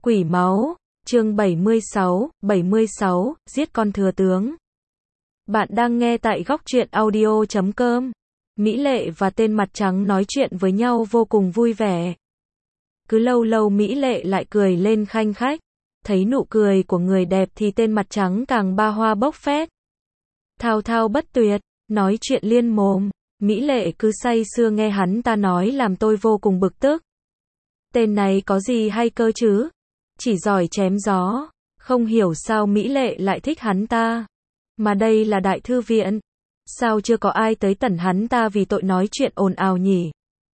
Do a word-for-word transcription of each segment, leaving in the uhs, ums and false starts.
Quỷ máu, chương bảy mươi sáu, bảy mươi sáu, giết con thừa tướng. Bạn đang nghe tại góc truyện audio chấm com. Mỹ Lệ và tên mặt trắng nói chuyện với nhau vô cùng vui vẻ. Cứ lâu lâu Mỹ Lệ lại cười lên khanh khách. Thấy nụ cười của người đẹp thì tên mặt trắng càng ba hoa bốc phét. Thao thao bất tuyệt, nói chuyện liên mồm. Mỹ Lệ cứ say sưa nghe hắn ta nói làm tôi vô cùng bực tức. Tên này có gì hay cơ chứ? Chỉ giỏi chém gió. Không hiểu sao Mỹ Lệ lại thích hắn ta. Mà đây là đại thư viện. Sao chưa có ai tới tẩn hắn ta vì tội nói chuyện ồn ào nhỉ?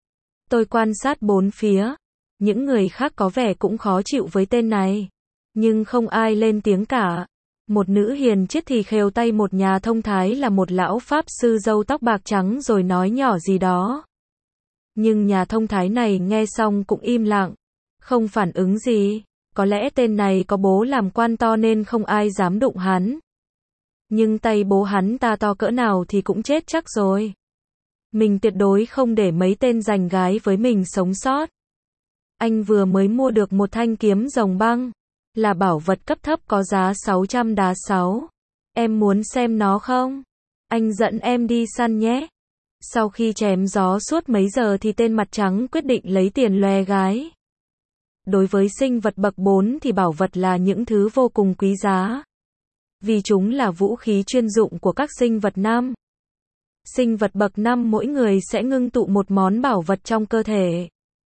Tôi quan sát bốn phía. Những người khác có vẻ cũng khó chịu với tên này. Nhưng không ai lên tiếng cả. Một nữ hiền triết thì khều tay một nhà thông thái là một lão pháp sư râu tóc bạc trắng rồi nói nhỏ gì đó. Nhưng nhà thông thái này nghe xong cũng im lặng. Không phản ứng gì. Có lẽ tên này có bố làm quan to nên không ai dám đụng hắn. Nhưng tay bố hắn ta to cỡ nào thì cũng chết chắc rồi. Mình tuyệt đối không để mấy tên giành gái với mình sống sót. Anh vừa mới mua được một thanh kiếm rồng băng. Là bảo vật cấp thấp có giá sáu trăm đá sáu. Em muốn xem nó không? Anh dẫn em đi săn nhé. Sau khi chém gió suốt mấy giờ thì tên mặt trắng quyết định lấy tiền loe gái. Đối với sinh vật bậc bốn thì bảo vật là những thứ vô cùng quý giá. Vì chúng là vũ khí chuyên dụng của các sinh vật năm. Sinh vật bậc năm mỗi người sẽ ngưng tụ một món bảo vật trong cơ thể.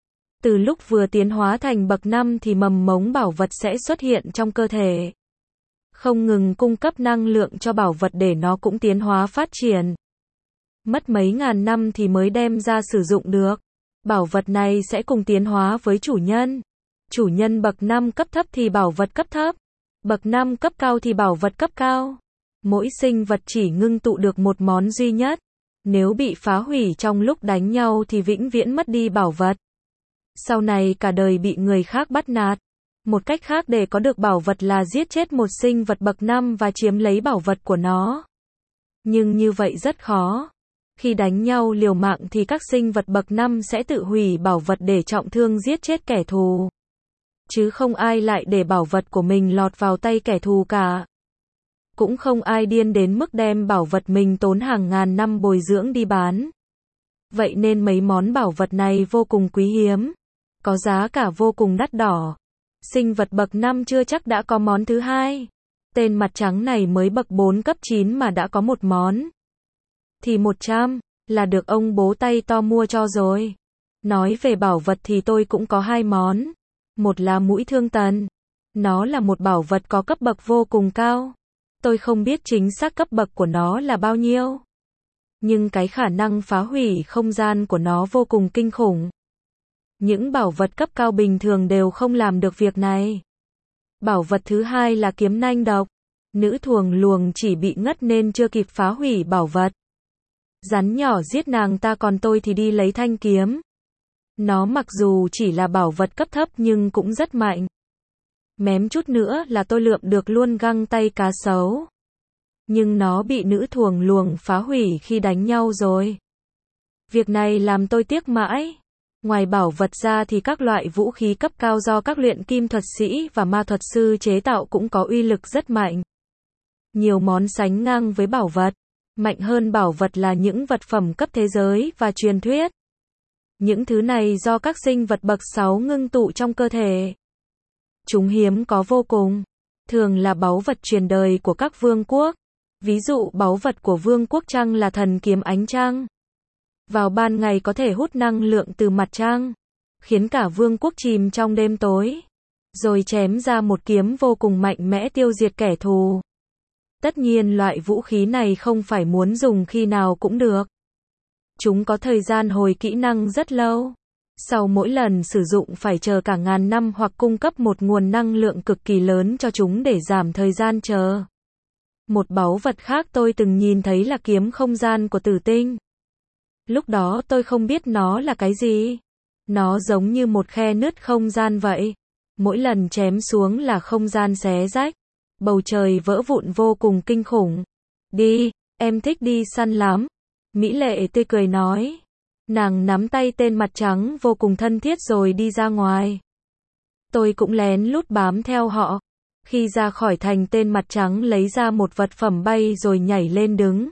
Từ lúc vừa tiến hóa thành bậc năm thì mầm mống bảo vật sẽ xuất hiện trong cơ thể. Không ngừng cung cấp năng lượng cho bảo vật để nó cũng tiến hóa phát triển. Mất mấy ngàn năm thì mới đem ra sử dụng được. Bảo vật này sẽ cùng tiến hóa với chủ nhân. Chủ nhân bậc năm cấp thấp thì bảo vật cấp thấp. Bậc năm cấp cao thì bảo vật cấp cao. Mỗi sinh vật chỉ ngưng tụ được một món duy nhất. Nếu bị phá hủy trong lúc đánh nhau thì vĩnh viễn mất đi bảo vật. Sau này cả đời bị người khác bắt nạt. Một cách khác để có được bảo vật là giết chết một sinh vật bậc năm và chiếm lấy bảo vật của nó. Nhưng như vậy rất khó. Khi đánh nhau liều mạng thì các sinh vật bậc năm sẽ tự hủy bảo vật để trọng thương giết chết kẻ thù. Chứ không ai lại để bảo vật của mình lọt vào tay kẻ thù cả. Cũng không ai điên đến mức đem bảo vật mình tốn hàng ngàn năm bồi dưỡng đi bán. Vậy nên mấy món bảo vật này vô cùng quý hiếm. Có giá cả vô cùng đắt đỏ. Sinh vật bậc năm chưa chắc đã có món thứ hai. Tên mặt trắng này mới bậc bốn cấp chín mà đã có một món. Thì một trăm, là được ông bố tay to mua cho rồi. Nói về bảo vật thì tôi cũng có hai món. Một là mũi thương tần. Nó là một bảo vật có cấp bậc vô cùng cao. Tôi không biết chính xác cấp bậc của nó là bao nhiêu. Nhưng cái khả năng phá hủy không gian của nó vô cùng kinh khủng. Những bảo vật cấp cao bình thường đều không làm được việc này. Bảo vật thứ hai là kiếm nanh độc. Nữ thuồng luồng chỉ bị ngất nên chưa kịp phá hủy bảo vật. Rắn nhỏ giết nàng ta còn tôi thì đi lấy thanh kiếm. Nó mặc dù chỉ là bảo vật cấp thấp nhưng cũng rất mạnh. Mém chút nữa là tôi lượm được luôn găng tay cá sấu. Nhưng nó bị nữ thuồng luồng phá hủy khi đánh nhau rồi. Việc này làm tôi tiếc mãi. Ngoài bảo vật ra thì các loại vũ khí cấp cao do các luyện kim thuật sĩ và ma thuật sư chế tạo cũng có uy lực rất mạnh. Nhiều món sánh ngang với bảo vật. Mạnh hơn bảo vật là những vật phẩm cấp thế giới và truyền thuyết. Những thứ này do các sinh vật bậc sáu ngưng tụ trong cơ thể. Chúng hiếm có vô cùng. Thường là báu vật truyền đời của các vương quốc. Ví dụ báu vật của vương quốc trăng là thần kiếm ánh trăng. Vào ban ngày có thể hút năng lượng từ mặt trăng. Khiến cả vương quốc chìm trong đêm tối. Rồi chém ra một kiếm vô cùng mạnh mẽ tiêu diệt kẻ thù. Tất nhiên loại vũ khí này không phải muốn dùng khi nào cũng được. Chúng có thời gian hồi kỹ năng rất lâu. Sau mỗi lần sử dụng phải chờ cả ngàn năm hoặc cung cấp một nguồn năng lượng cực kỳ lớn cho chúng để giảm thời gian chờ. Một báu vật khác tôi từng nhìn thấy là kiếm không gian của Tử Tinh. Lúc đó tôi không biết nó là cái gì. Nó giống như một khe nứt không gian vậy. Mỗi lần chém xuống là không gian xé rách. Bầu trời vỡ vụn vô cùng kinh khủng. Đi, em thích đi săn lắm. Mỹ Lệ tươi cười nói. Nàng nắm tay tên mặt trắng vô cùng thân thiết rồi đi ra ngoài. Tôi cũng lén lút bám theo họ. Khi ra khỏi thành, tên mặt trắng lấy ra một vật phẩm bay rồi nhảy lên đứng.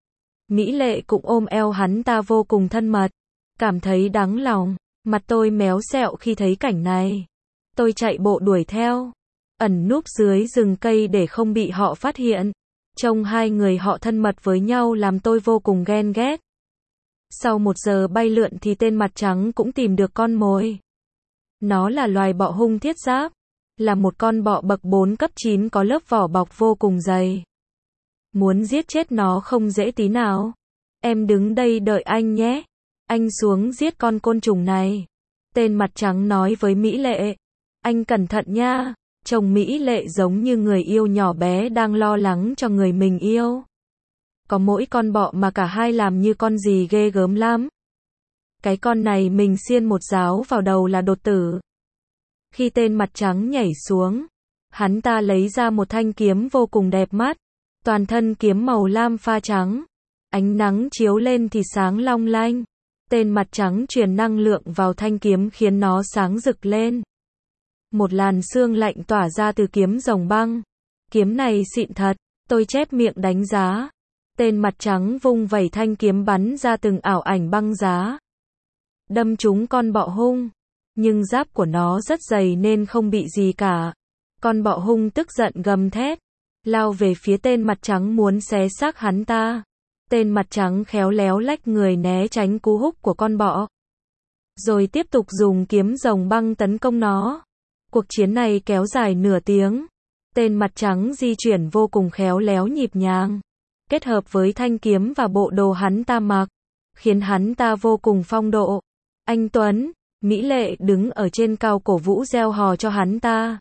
Mỹ Lệ cũng ôm eo hắn ta vô cùng thân mật. Cảm thấy đáng lòng. Mặt tôi méo sẹo khi thấy cảnh này. Tôi chạy bộ đuổi theo. Ẩn núp dưới rừng cây để không bị họ phát hiện. Trông hai người họ thân mật với nhau làm tôi vô cùng ghen ghét. Sau một giờ bay lượn thì tên mặt trắng cũng tìm được con mồi. Nó là loài bọ hung thiết giáp. Là một con bọ bậc bốn cấp chín có lớp vỏ bọc vô cùng dày. Muốn giết chết nó không dễ tí nào. Em đứng đây đợi anh nhé. Anh xuống giết con côn trùng này. Tên mặt trắng nói với Mỹ Lệ. Anh cẩn thận nha. Trông Mỹ Lệ giống như người yêu nhỏ bé đang lo lắng cho người mình yêu. Có mỗi con bọ mà cả hai làm như con gì ghê gớm lắm. Cái con này mình xiên một giáo vào đầu là đột tử. Khi tên mặt trắng nhảy xuống, hắn ta lấy ra một thanh kiếm vô cùng đẹp mắt. Toàn thân kiếm màu lam pha trắng. Ánh nắng chiếu lên thì sáng long lanh. Tên mặt trắng truyền năng lượng vào thanh kiếm khiến nó sáng rực lên. Một làn sương lạnh tỏa ra từ kiếm rồng băng. Kiếm này xịn thật, tôi chép miệng đánh giá. Tên mặt trắng vung vẩy thanh kiếm bắn ra từng ảo ảnh băng giá. Đâm trúng con bọ hung. Nhưng giáp của nó rất dày nên không bị gì cả. Con bọ hung tức giận gầm thét. Lao về phía tên mặt trắng muốn xé xác hắn ta. Tên mặt trắng khéo léo lách người né tránh cú húc của con bọ. Rồi tiếp tục dùng kiếm rồng băng tấn công nó. Cuộc chiến này kéo dài nửa tiếng. Tên mặt trắng di chuyển vô cùng khéo léo nhịp nhàng. Kết hợp với thanh kiếm và bộ đồ hắn ta mặc. Khiến hắn ta vô cùng phong độ. Anh Tuấn, Mỹ Lệ đứng ở trên cao cổ vũ reo hò cho hắn ta.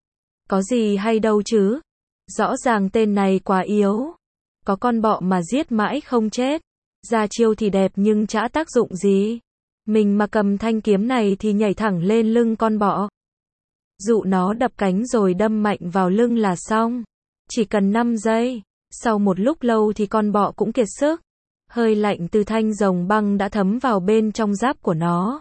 Có gì hay đâu chứ. Rõ ràng tên này quá yếu. Có con bọ mà giết mãi không chết. Ra chiêu thì đẹp nhưng chả tác dụng gì. Mình mà cầm thanh kiếm này thì nhảy thẳng lên lưng con bọ. Dụ nó đập cánh rồi đâm mạnh vào lưng là xong. Chỉ cần năm giây. Sau một lúc lâu thì con bọ cũng kiệt sức. Hơi lạnh từ thanh rồng băng đã thấm vào bên trong giáp của nó.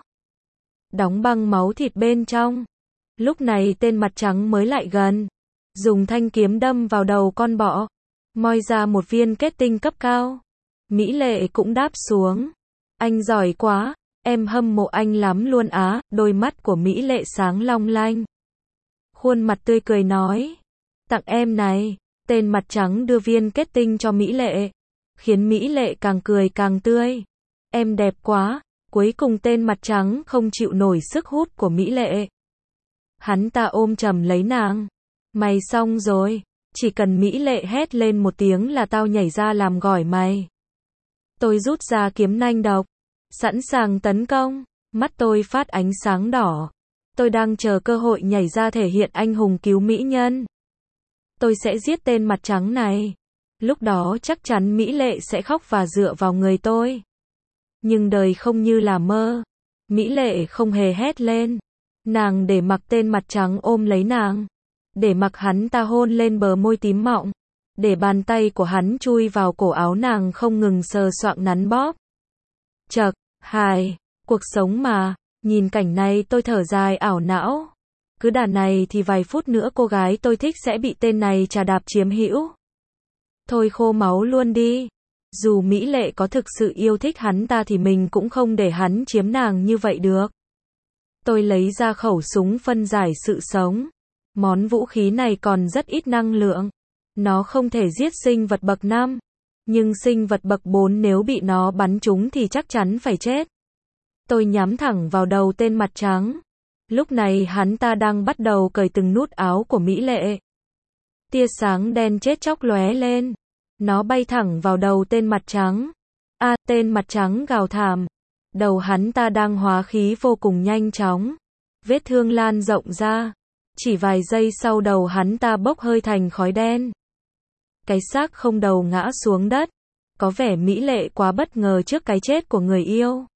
Đóng băng máu thịt bên trong. Lúc này tên mặt trắng mới lại gần. Dùng thanh kiếm đâm vào đầu con bọ. Moi ra một viên kết tinh cấp cao. Mỹ Lệ cũng đáp xuống. Anh giỏi quá. Em hâm mộ anh lắm luôn á. Đôi mắt của Mỹ Lệ sáng long lanh. Khuôn mặt tươi cười nói. Tặng em này. Tên mặt trắng đưa viên kết tinh cho Mỹ Lệ. Khiến Mỹ Lệ càng cười càng tươi. Em đẹp quá. Cuối cùng tên mặt trắng không chịu nổi sức hút của Mỹ Lệ. Hắn ta ôm chầm lấy nàng. Mày xong rồi. Chỉ cần Mỹ Lệ hét lên một tiếng là tao nhảy ra làm gỏi mày. Tôi rút ra kiếm nanh độc. Sẵn sàng tấn công. Mắt tôi phát ánh sáng đỏ. Tôi đang chờ cơ hội nhảy ra thể hiện anh hùng cứu mỹ nhân. Tôi sẽ giết tên mặt trắng này. Lúc đó chắc chắn Mỹ Lệ sẽ khóc và dựa vào người tôi. Nhưng đời không như là mơ. Mỹ Lệ không hề hét lên. Nàng để mặc tên mặt trắng ôm lấy nàng. Để mặc hắn ta hôn lên bờ môi tím mọng. Để bàn tay của hắn chui vào cổ áo nàng không ngừng sờ soạng nắn bóp. Chậc, hài, cuộc sống mà. Nhìn cảnh này tôi thở dài ảo não. Cứ đà này thì vài phút nữa cô gái tôi thích sẽ bị tên này trà đạp chiếm hữu. Thôi khô máu luôn đi. Dù Mỹ Lệ có thực sự yêu thích hắn ta thì mình cũng không để hắn chiếm nàng như vậy được. Tôi lấy ra khẩu súng phân giải sự sống. Món vũ khí này còn rất ít năng lượng. Nó không thể giết sinh vật bậc năm. Nhưng sinh vật bậc bốn nếu bị nó bắn trúng thì chắc chắn phải chết. Tôi nhắm thẳng vào đầu tên mặt trắng. Lúc này hắn ta đang bắt đầu cởi từng nút áo của Mỹ Lệ. Tia sáng đen chết chóc lóe lên. Nó bay thẳng vào đầu tên mặt trắng. A, à, tên mặt trắng gào thảm. Đầu hắn ta đang hóa khí vô cùng nhanh chóng. Vết thương lan rộng ra. Chỉ vài giây sau đầu hắn ta bốc hơi thành khói đen. Cái xác không đầu ngã xuống đất. Có vẻ Mỹ Lệ quá bất ngờ trước cái chết của người yêu.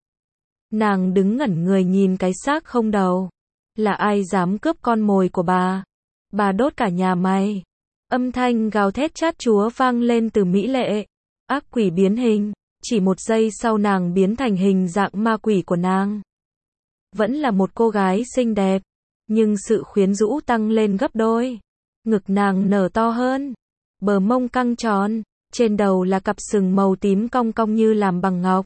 Nàng đứng ngẩn người nhìn cái xác không đầu. Là ai dám cướp con mồi của bà? Bà đốt cả nhà mày. Âm thanh gào thét chát chúa vang lên từ Mỹ Lệ. Ác quỷ biến hình. Chỉ một giây sau nàng biến thành hình dạng ma quỷ của nàng. Vẫn là một cô gái xinh đẹp. nhưng sự quyến rũ tăng lên gấp đôi. Ngực nàng nở to hơn, bờ mông căng tròn, trên đầu là cặp sừng màu tím cong cong như làm bằng ngọc.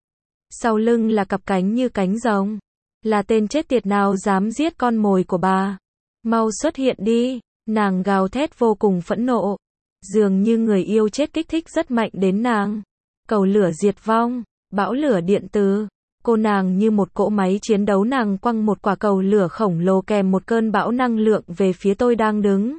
Sau lưng là cặp cánh như cánh rồng. Là tên chết tiệt nào dám giết con mồi của bà? Mau xuất hiện đi, nàng gào thét vô cùng phẫn nộ. Dường như người yêu chết kích thích rất mạnh đến nàng. Cầu lửa diệt vong, bão lửa điện từ. Cô nàng như một cỗ máy chiến đấu, nàng quăng một quả cầu lửa khổng lồ kèm một cơn bão năng lượng về phía tôi đang đứng.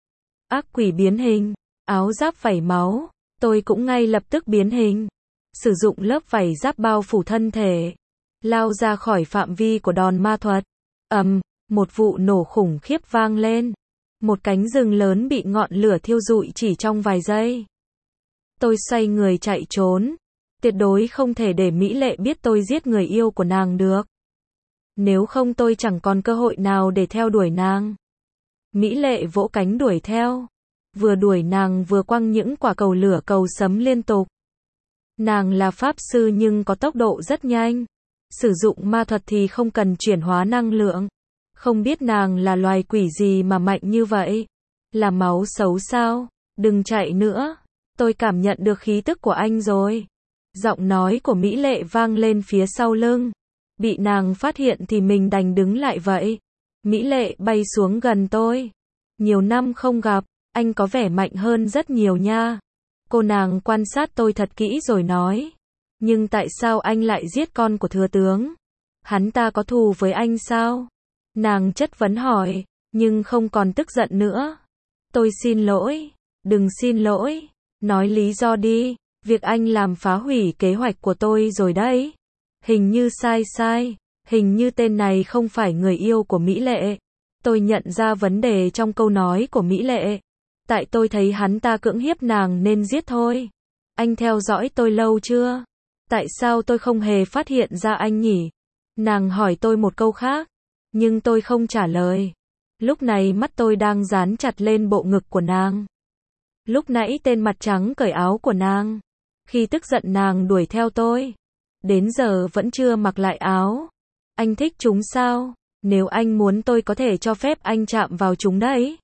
Ác quỷ biến hình, áo giáp vảy máu, tôi cũng ngay lập tức biến hình. Sử dụng lớp vảy giáp bao phủ thân thể, lao ra khỏi phạm vi của đòn ma thuật. Ầm, một vụ nổ khủng khiếp vang lên. Một cánh rừng lớn bị ngọn lửa thiêu rụi chỉ trong vài giây. Tôi xoay người chạy trốn. Tuyệt đối không thể để Mỹ Lệ biết tôi giết người yêu của nàng được. Nếu không tôi chẳng còn cơ hội nào để theo đuổi nàng. Mỹ Lệ vỗ cánh đuổi theo. Vừa đuổi nàng vừa quăng những quả cầu lửa cầu sấm liên tục. Nàng là pháp sư nhưng có tốc độ rất nhanh. Sử dụng ma thuật thì không cần chuyển hóa năng lượng. Không biết nàng là loài quỷ gì mà mạnh như vậy. Là máu xấu sao? Đừng chạy nữa. Tôi cảm nhận được khí tức của anh rồi. Giọng nói của Mỹ Lệ vang lên phía sau lưng. Bị nàng phát hiện thì mình đành đứng lại vậy. Mỹ Lệ bay xuống gần tôi. Nhiều năm không gặp, anh có vẻ mạnh hơn rất nhiều nha. Cô nàng quan sát tôi thật kỹ rồi nói. Nhưng tại sao anh lại giết con của thừa tướng? Hắn ta có thù với anh sao? Nàng chất vấn hỏi, nhưng không còn tức giận nữa. Tôi xin lỗi. Đừng xin lỗi. Nói lý do đi. Việc anh làm phá hủy kế hoạch của tôi rồi đấy. Hình như sai sai. Hình như tên này không phải người yêu của Mỹ Lệ. Tôi nhận ra vấn đề trong câu nói của Mỹ Lệ. Tại tôi thấy hắn ta cưỡng hiếp nàng nên giết thôi. Anh theo dõi tôi lâu chưa? Tại sao tôi không hề phát hiện ra anh nhỉ? Nàng hỏi tôi một câu khác. Nhưng tôi không trả lời. Lúc này mắt tôi đang dán chặt lên bộ ngực của nàng. Lúc nãy tên mặt trắng cởi áo của nàng. Khi tức giận nàng đuổi theo tôi. Đến giờ vẫn chưa mặc lại áo. Anh thích chúng sao? Nếu anh muốn tôi có thể cho phép anh chạm vào chúng đấy.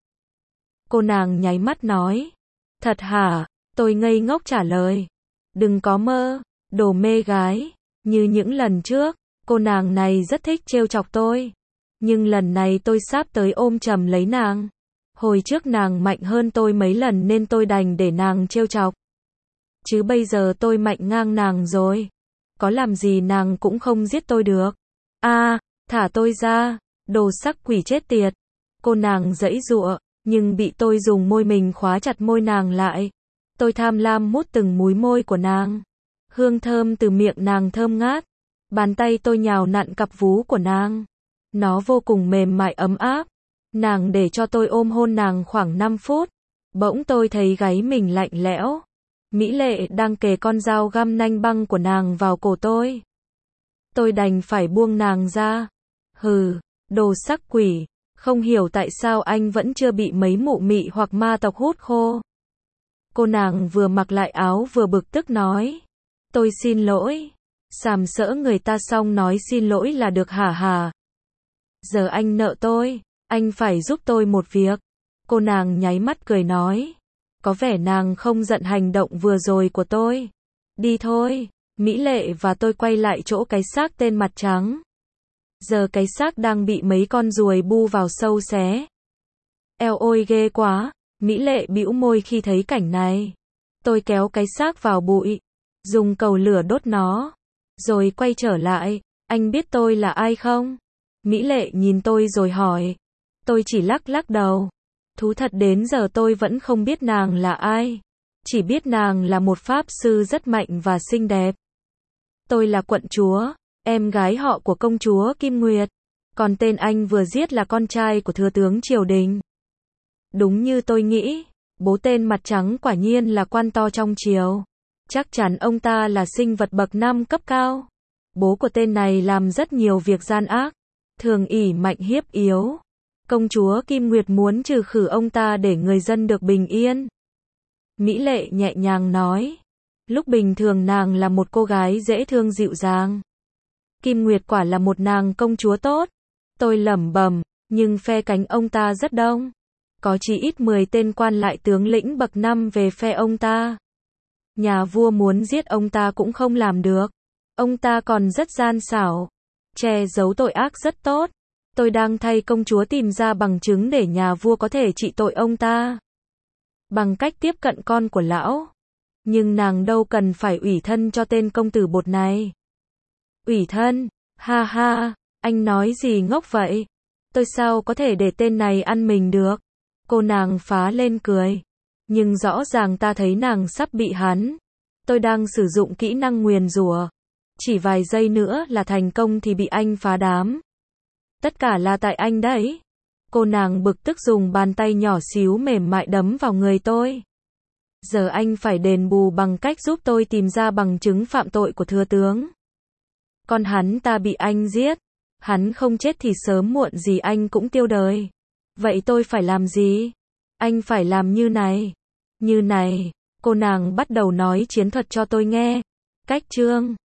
Cô nàng nháy mắt nói. Thật hả? Tôi ngây ngốc trả lời. Đừng có mơ, đồ mê gái. Như những lần trước, cô nàng này rất thích trêu chọc tôi. Nhưng lần này tôi sắp tới ôm chầm lấy nàng. Hồi trước nàng mạnh hơn tôi mấy lần nên tôi đành để nàng trêu chọc. Chứ bây giờ tôi mạnh ngang nàng rồi. Có làm gì nàng cũng không giết tôi được. A, à, thả tôi ra, đồ sắc quỷ chết tiệt. Cô nàng giãy giụa, nhưng bị tôi dùng môi mình khóa chặt môi nàng lại. Tôi tham lam mút từng múi môi của nàng. Hương thơm từ miệng nàng thơm ngát. Bàn tay tôi nhào nặn cặp vú của nàng. Nó vô cùng mềm mại ấm áp. Nàng để cho tôi ôm hôn nàng khoảng năm phút. Bỗng tôi thấy gáy mình lạnh lẽo. Mỹ Lệ đang kề con dao găm nanh băng của nàng vào cổ tôi. Tôi đành phải buông nàng ra. Hừ, đồ sắc quỷ, không hiểu tại sao anh vẫn chưa bị mấy mụ mị hoặc ma tộc hút khô. Cô nàng vừa mặc lại áo vừa bực tức nói. Tôi xin lỗi. Sàm sỡ người ta xong nói xin lỗi là được hả hả? Giờ anh nợ tôi, anh phải giúp tôi một việc. Cô nàng nháy mắt cười nói. Có vẻ nàng không giận hành động vừa rồi của tôi. Đi thôi. Mỹ Lệ và tôi quay lại chỗ cái xác tên mặt trắng. Giờ cái xác đang bị mấy con ruồi bu vào sâu xé. Eo ôi ghê quá. Mỹ Lệ bĩu môi khi thấy cảnh này. Tôi kéo cái xác vào bụi. Dùng cầu lửa đốt nó. Rồi quay trở lại. Anh biết tôi là ai không? Mỹ Lệ nhìn tôi rồi hỏi. Tôi chỉ lắc lắc đầu. Thú thật đến giờ tôi vẫn không biết nàng là ai. Chỉ biết nàng là một pháp sư rất mạnh và xinh đẹp. Tôi là quận chúa, em gái họ của công chúa Kim Nguyệt. Còn tên anh vừa giết là con trai của thừa tướng triều đình. Đúng như tôi nghĩ, bố tên mặt trắng quả nhiên là quan to trong triều. Chắc chắn ông ta là sinh vật bậc năm cấp cao. Bố của tên này làm rất nhiều việc gian ác, thường ỷ mạnh hiếp yếu. Công chúa Kim Nguyệt muốn trừ khử ông ta để người dân được bình yên. Mỹ Lệ nhẹ nhàng nói. Lúc bình thường nàng là một cô gái dễ thương dịu dàng. Kim Nguyệt quả là một nàng công chúa tốt. Tôi lẩm bẩm, Nhưng phe cánh ông ta rất đông. Có chỉ ít mười tên quan lại tướng lĩnh bậc năm về phe ông ta. Nhà vua muốn giết ông ta cũng không làm được. Ông ta còn rất gian xảo, che giấu tội ác rất tốt. Tôi đang thay công chúa tìm ra bằng chứng để nhà vua có thể trị tội ông ta. Bằng cách tiếp cận con của lão. Nhưng nàng đâu cần phải ủy thân cho tên công tử bột này. Ủy thân? Ha ha, anh nói gì ngốc vậy? Tôi sao có thể để tên này ăn mình được? Cô nàng phá lên cười. Nhưng rõ ràng ta thấy nàng sắp bị hắn. Tôi đang sử dụng kỹ năng nguyền rủa. Chỉ vài giây nữa là thành công thì bị anh phá đám. Tất cả là tại anh đấy. Cô nàng bực tức dùng bàn tay nhỏ xíu mềm mại đấm vào người tôi. Giờ anh phải đền bù bằng cách giúp tôi tìm ra bằng chứng phạm tội của thừa tướng. Còn hắn ta bị anh giết. Hắn không chết thì sớm muộn gì anh cũng tiêu đời. Vậy tôi phải làm gì? Anh phải làm như này. Như này. Cô nàng bắt đầu nói chiến thuật cho tôi nghe. Cách chương